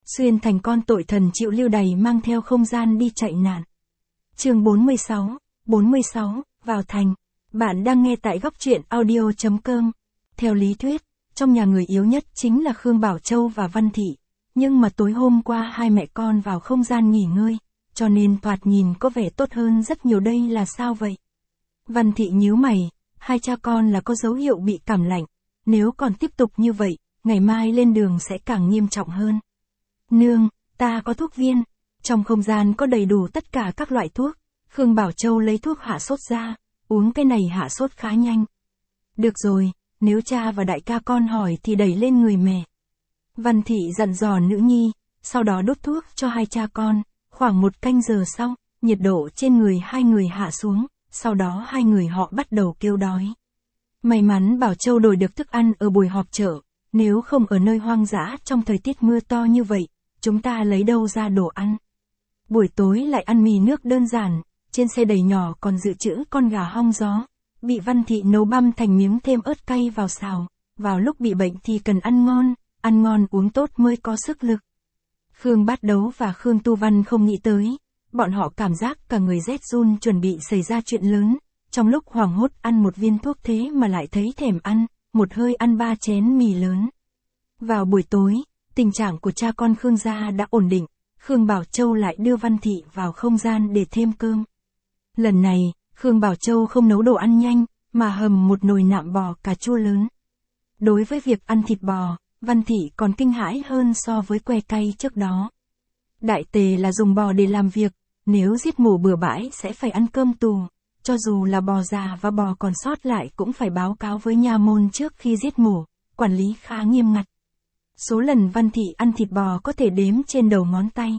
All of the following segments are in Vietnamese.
Xuyên thành con tội thần chịu lưu đày mang theo không gian đi chạy nạn. Chương 46, vào thành. Bạn đang nghe tại góc truyện audio.com. Theo lý thuyết, trong nhà người yếu nhất chính là Khương Bảo Châu và Văn Thị. Nhưng mà tối hôm qua hai mẹ con vào không gian nghỉ ngơi, cho nên thoạt nhìn có vẻ tốt hơn rất nhiều. Đây là sao vậy? Văn Thị nhíu mày, hai cha con là có dấu hiệu bị cảm lạnh. Nếu còn tiếp tục như vậy, ngày mai lên đường sẽ càng nghiêm trọng hơn. Nương, ta có thuốc viên. Trong không gian có đầy đủ tất cả các loại thuốc. Khương Bảo Châu lấy thuốc hạ sốt ra, uống cái này hạ sốt khá nhanh. Được rồi, nếu cha và đại ca con hỏi thì đẩy lên người mẹ. Văn Thị dặn dò nữ nhi, sau đó đốt thuốc cho hai cha con. Khoảng 1 canh giờ sau, nhiệt độ trên người hai người hạ xuống, sau đó hai người họ bắt đầu kêu đói. May mắn Bảo Châu đổi được thức ăn ở buổi họp chợ, nếu không ở nơi hoang dã trong thời tiết mưa to như vậy, chúng ta lấy đâu ra đồ ăn. Buổi tối lại ăn mì nước đơn giản, trên xe đầy nhỏ còn dự trữ con gà hong gió, bị Văn Thị nấu băm thành miếng thêm ớt cay vào xào, vào lúc bị bệnh thì cần ăn ngon uống tốt mới có sức lực. Khương Bát Đấu và Khương Tu Văn không nghĩ tới, bọn họ cảm giác cả người rét run chuẩn bị xảy ra chuyện lớn, trong lúc hoảng hốt ăn một viên thuốc thế mà lại thấy thèm ăn, một hơi ăn 3 chén mì lớn. Vào buổi tối, tình trạng của cha con Khương gia đã ổn định, Khương Bảo Châu lại đưa Văn Thị vào không gian để thêm cơm. Lần này, Khương Bảo Châu không nấu đồ ăn nhanh, mà hầm một nồi nạm bò cà chua lớn. Đối với việc ăn thịt bò, Văn Thị còn kinh hãi hơn so với que cay trước đó. Đại tề là dùng bò để làm việc, nếu giết mổ bừa bãi sẽ phải ăn cơm tù, cho dù là bò già và bò còn sót lại cũng phải báo cáo với nha môn trước khi giết mổ, quản lý khá nghiêm ngặt. Số lần Văn Thị ăn thịt bò có thể đếm trên đầu ngón tay.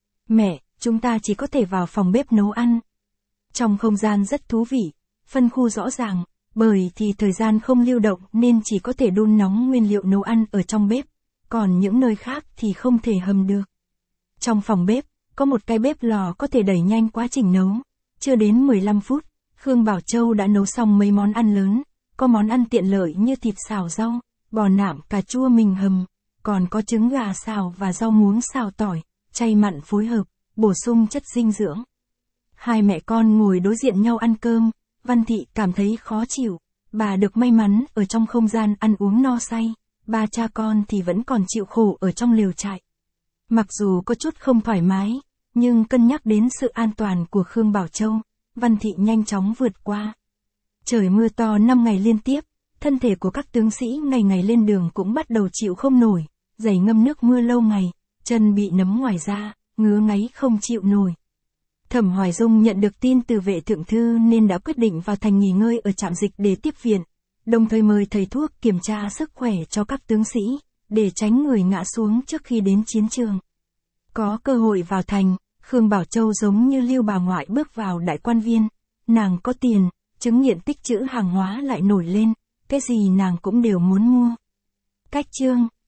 Mẹ, chúng ta chỉ có thể vào phòng bếp nấu ăn. Trong không gian rất thú vị, phân khu rõ ràng, bởi thì thời gian không lưu động nên chỉ có thể đun nóng nguyên liệu nấu ăn ở trong bếp, còn những nơi khác thì không thể hầm được. Trong phòng bếp, có một cái bếp lò có thể đẩy nhanh quá trình nấu. Chưa đến 15 phút, Khương Bảo Châu đã nấu xong mấy món ăn lớn, có món ăn tiện lợi như thịt xào rau, bò nạm cà chua mình hầm, còn có trứng gà xào và rau muống xào tỏi, chay mặn phối hợp, bổ sung chất dinh dưỡng. Hai mẹ con ngồi đối diện nhau ăn cơm, Văn Thị cảm thấy khó chịu, bà được may mắn ở trong không gian ăn uống no say, ba cha con thì vẫn còn chịu khổ ở trong lều trại. Mặc dù có chút không thoải mái, nhưng cân nhắc đến sự an toàn của Khương Bảo Châu, Văn Thị nhanh chóng vượt qua. Trời mưa to 5 ngày liên tiếp, thân thể của các tướng sĩ ngày ngày lên đường cũng bắt đầu chịu không nổi, giày ngâm nước mưa lâu ngày, chân bị nấm ngoài da, ngứa ngáy không chịu nổi. Thẩm Hoài Dung nhận được tin từ vệ thượng thư nên đã quyết định vào thành nghỉ ngơi ở trạm dịch để tiếp viện, đồng thời mời thầy thuốc kiểm tra sức khỏe cho các tướng sĩ, để tránh người ngã xuống trước khi đến chiến trường. Có cơ hội vào thành, Khương Bảo Châu giống như Lưu bà ngoại bước vào đại quan viên, nàng có tiền, chứng nghiện tích trữ hàng hóa lại nổi lên, cái gì nàng cũng đều muốn mua. Cách chương